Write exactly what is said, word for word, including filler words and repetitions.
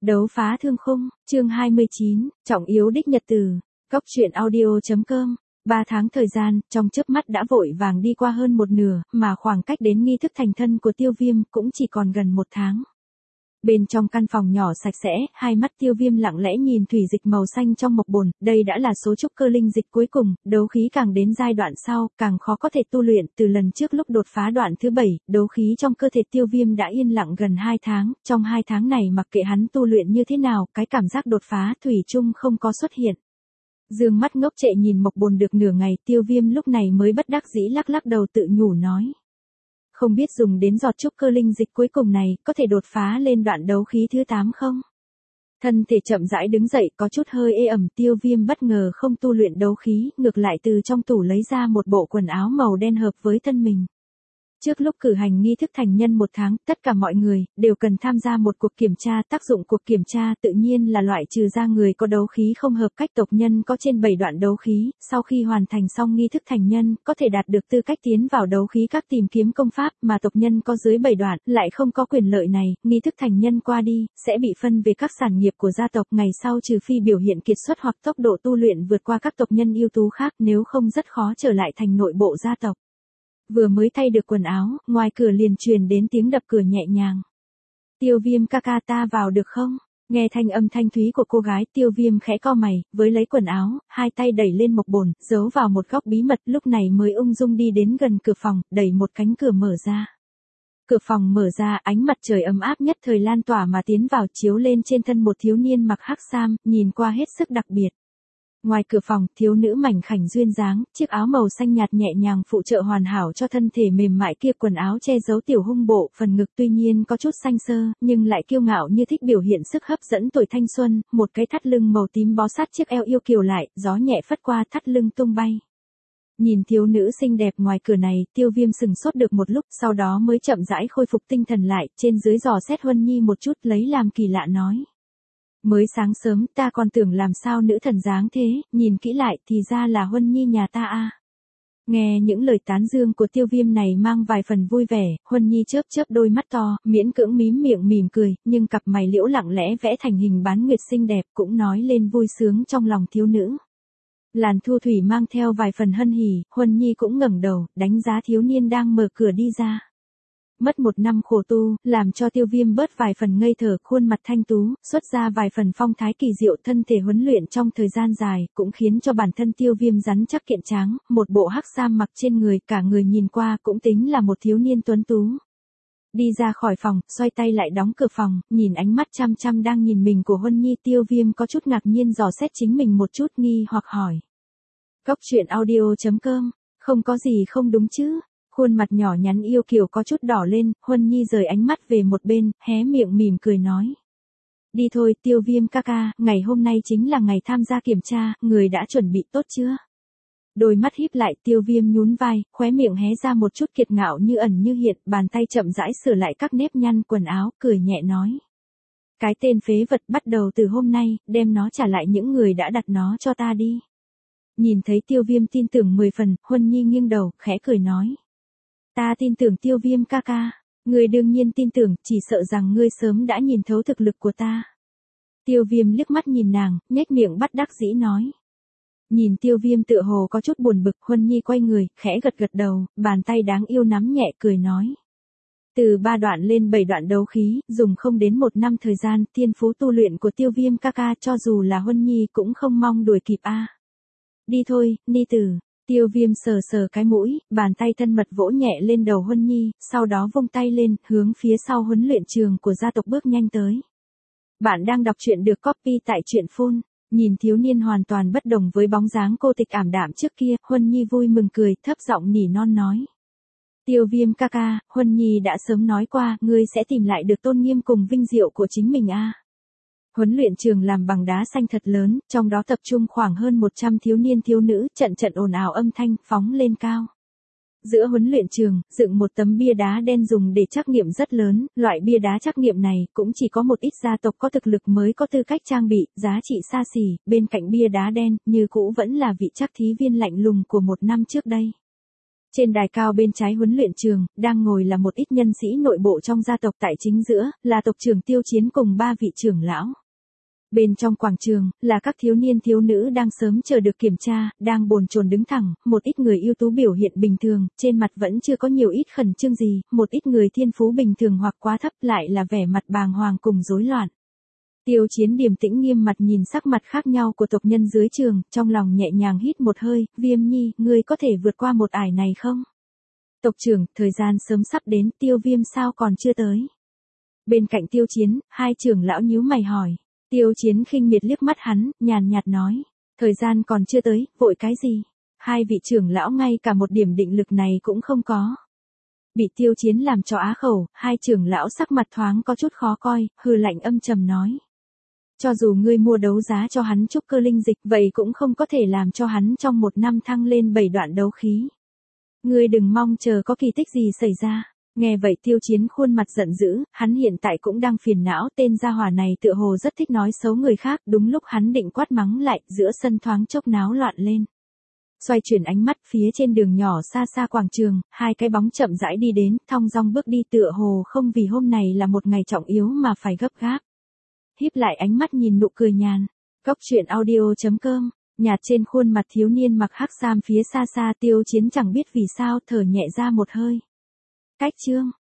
Đấu phá thương khung, chương hai mươi chín, trọng yếu đích nhật từ. Cốc truyện audio.com. Ba tháng thời gian, trong chớp mắt đã vội vàng đi qua hơn một nửa, mà khoảng cách đến nghi thức thành thân của Tiêu Viêm cũng chỉ còn gần một tháng. Bên trong căn phòng nhỏ sạch sẽ, hai mắt Tiêu Viêm lặng lẽ nhìn thủy dịch màu xanh trong mộc bồn, đây đã là số trúc cơ linh dịch cuối cùng, đấu khí càng đến giai đoạn sau, càng khó có thể tu luyện, từ lần trước lúc đột phá đoạn thứ bảy, đấu khí trong cơ thể Tiêu Viêm đã yên lặng gần hai tháng, trong hai tháng này mặc kệ hắn tu luyện như thế nào, cái cảm giác đột phá thủy chung không có xuất hiện. Dương mắt ngốc trệ nhìn mộc bồn được nửa ngày, Tiêu Viêm lúc này mới bất đắc dĩ lắc lắc đầu tự nhủ nói. Không biết dùng đến giọt trúc cơ linh dịch cuối cùng này, có thể đột phá lên đoạn đấu khí thứ tám không? Thân thể chậm rãi đứng dậy, có chút hơi ê ẩm. Tiêu Viêm bất ngờ không tu luyện đấu khí, ngược lại từ trong tủ lấy ra một bộ quần áo màu đen hợp với thân mình. Trước lúc cử hành nghi thức thành nhân một tháng, tất cả mọi người đều cần tham gia một cuộc kiểm tra. Tác dụng cuộc kiểm tra tự nhiên là loại trừ ra người có đấu khí không hợp cách. Tộc nhân có trên bảy đoạn đấu khí, sau khi hoàn thành xong nghi thức thành nhân, có thể đạt được tư cách tiến vào đấu khí các tìm kiếm công pháp, mà tộc nhân có dưới bảy đoạn lại không có quyền lợi này. Nghi thức thành nhân qua đi, sẽ bị phân về các sản nghiệp của gia tộc. Ngày sau trừ phi biểu hiện kiệt xuất hoặc tốc độ tu luyện vượt qua các tộc nhân ưu tú khác, nếu không rất khó trở lại thành nội bộ gia tộc. Vừa mới thay được quần áo, ngoài cửa liền truyền đến tiếng đập cửa nhẹ nhàng. Tiêu Viêm ca ca, ta vào được không? Nghe thanh âm thanh thúy của cô gái, Tiêu Viêm khẽ cau mày, với lấy quần áo, hai tay đẩy lên mộc bồn, giấu vào một góc bí mật, lúc này mới ung dung đi đến gần cửa phòng, đẩy một cánh cửa mở ra. Cửa phòng mở ra, ánh mặt trời ấm áp nhất thời lan tỏa mà tiến vào, chiếu lên trên thân một thiếu niên mặc hắc sam, nhìn qua hết sức đặc biệt. Ngoài cửa phòng, thiếu nữ mảnh khảnh duyên dáng, chiếc áo màu xanh nhạt nhẹ nhàng phụ trợ hoàn hảo cho thân thể mềm mại kia, quần áo che giấu tiểu hung bộ, phần ngực tuy nhiên có chút xanh xơ, nhưng lại kiêu ngạo như thích biểu hiện sức hấp dẫn tuổi thanh xuân, một cái thắt lưng màu tím bó sát chiếc eo yêu kiều lại, gió nhẹ phất qua thắt lưng tung bay. Nhìn thiếu nữ xinh đẹp ngoài cửa này, Tiêu Viêm sừng sốt được một lúc, sau đó mới chậm rãi khôi phục tinh thần lại, trên dưới dò xét Huân Nhi một chút, lấy làm kỳ lạ nói. Mới sáng sớm, ta còn tưởng làm sao nữ thần dáng thế, nhìn kỹ lại thì ra là Huân Nhi nhà ta a. Nghe những lời tán dương của Tiêu Viêm này mang vài phần vui vẻ, Huân Nhi chớp chớp đôi mắt to, miễn cưỡng mím miệng mỉm cười, nhưng cặp mày liễu lặng lẽ vẽ thành hình bán nguyệt xinh đẹp cũng nói lên vui sướng trong lòng thiếu nữ. Làn thu thủy mang theo vài phần hân hỉ, Huân Nhi cũng ngẩng đầu, đánh giá thiếu niên đang mở cửa đi ra. Mất một năm khổ tu, làm cho Tiêu Viêm bớt vài phần ngây thở, khuôn mặt thanh tú, xuất ra vài phần phong thái kỳ diệu, thân thể huấn luyện trong thời gian dài, cũng khiến cho bản thân Tiêu Viêm rắn chắc kiện tráng, một bộ hắc sam mặc trên người, cả người nhìn qua cũng tính là một thiếu niên tuấn tú. Đi ra khỏi phòng, xoay tay lại đóng cửa phòng, nhìn ánh mắt chăm chăm đang nhìn mình của Huân Nhi, Tiêu Viêm có chút ngạc nhiên dò xét chính mình một chút, nghi hoặc hỏi. Cốc truyện audio.com, không có gì không đúng chứ? Khuôn mặt nhỏ nhắn yêu kiều có chút đỏ lên, Huân Nhi rời ánh mắt về một bên, hé miệng mỉm cười nói. Đi thôi, Tiêu Viêm ca ca, ngày hôm nay chính là ngày tham gia kiểm tra, người đã chuẩn bị tốt chưa? Đôi mắt híp lại, Tiêu Viêm nhún vai, khóe miệng hé ra một chút kiệt ngạo như ẩn như hiện, bàn tay chậm rãi sửa lại các nếp nhăn quần áo, cười nhẹ nói. Cái tên phế vật, bắt đầu từ hôm nay, đem nó trả lại những người đã đặt nó cho ta đi. Nhìn thấy Tiêu Viêm tin tưởng mười phần, Huân Nhi nghiêng đầu, khẽ cười nói. Ta tin tưởng Tiêu Viêm ca ca, ngươi đương nhiên tin tưởng, chỉ sợ rằng ngươi sớm đã nhìn thấu thực lực của ta. Tiêu Viêm liếc mắt nhìn nàng, nhếch miệng bắt đắc dĩ nói. Nhìn Tiêu Viêm tựa hồ có chút buồn bực, Huân Nhi quay người, khẽ gật gật đầu, bàn tay đáng yêu nắm nhẹ cười nói. Từ ba đoạn lên bảy đoạn đấu khí, dùng không đến một năm thời gian, thiên phú tu luyện của Tiêu Viêm ca ca cho dù là Huân Nhi cũng không mong đuổi kịp a. Đi thôi, Ni tử. Tiêu Viêm sờ sờ cái mũi, bàn tay thân mật vỗ nhẹ lên đầu Huân Nhi, sau đó vung tay lên, hướng phía sau huấn luyện trường của gia tộc bước nhanh tới. Bạn đang đọc truyện được copy tại truyện phun, nhìn thiếu niên hoàn toàn bất đồng với bóng dáng cô tịch ảm đạm trước kia, Huân Nhi vui mừng cười, thấp giọng nỉ non nói. Tiêu Viêm ca ca, Huân Nhi đã sớm nói qua, ngươi sẽ tìm lại được tôn nghiêm cùng vinh diệu của chính mình a. Huấn luyện trường làm bằng đá xanh thật lớn, trong đó tập trung khoảng hơn một trăm thiếu niên thiếu nữ, trận trận ồn ào âm thanh, phóng lên cao. Giữa huấn luyện trường, dựng một tấm bia đá đen dùng để trắc nghiệm rất lớn, loại bia đá trắc nghiệm này cũng chỉ có một ít gia tộc có thực lực mới có tư cách trang bị, giá trị xa xỉ, bên cạnh bia đá đen, như cũ vẫn là vị trắc thí viên lạnh lùng của một năm trước đây. Trên đài cao bên trái huấn luyện trường, đang ngồi là một ít nhân sĩ nội bộ trong gia tộc, tại chính giữa, là tộc trưởng Tiêu Chiến cùng ba vị trưởng lão. Bên trong quảng trường, là các thiếu niên thiếu nữ đang sớm chờ được kiểm tra, đang bồn chồn đứng thẳng, một ít người ưu tú biểu hiện bình thường, trên mặt vẫn chưa có nhiều ít khẩn trương gì, một ít người thiên phú bình thường hoặc quá thấp lại là vẻ mặt bàng hoàng cùng rối loạn. Tiêu Chiến điềm tĩnh nghiêm mặt nhìn sắc mặt khác nhau của tộc nhân dưới trường, trong lòng nhẹ nhàng hít một hơi, Viêm Nhi, ngươi có thể vượt qua một ải này không? Tộc trưởng, thời gian sớm sắp đến, Tiêu Viêm sao còn chưa tới? Bên cạnh Tiêu Chiến, hai trưởng lão nhíu mày hỏi. Tiêu Chiến khinh miệt liếc mắt hắn, nhàn nhạt nói. Thời gian còn chưa tới, vội cái gì? Hai vị trưởng lão ngay cả một điểm định lực này cũng không có. Bị Tiêu Chiến làm cho á khẩu, hai trưởng lão sắc mặt thoáng có chút khó coi, hừ lạnh âm trầm nói. Cho dù ngươi mua đấu giá cho hắn trúc cơ linh dịch, vậy cũng không có thể làm cho hắn trong một năm thăng lên bảy đoạn đấu khí. Ngươi đừng mong chờ có kỳ tích gì xảy ra. Nghe vậy Tiêu Chiến khuôn mặt giận dữ, hắn hiện tại cũng đang phiền não, tên gia hỏa này tựa hồ rất thích nói xấu người khác, đúng lúc hắn định quát mắng lại, giữa sân thoáng chốc náo loạn lên. Xoay chuyển ánh mắt phía trên đường nhỏ xa xa quảng trường, hai cái bóng chậm rãi đi đến, thong dong bước đi tựa hồ không vì hôm này là một ngày trọng yếu mà phải gấp gáp. Híp lại ánh mắt nhìn nụ cười nhàn. Cốc truyện audio chấm com, nhạt trên khuôn mặt thiếu niên mặc hắc sam phía xa xa Tiêu Chiến chẳng biết vì sao thở nhẹ ra một hơi. Cách chương.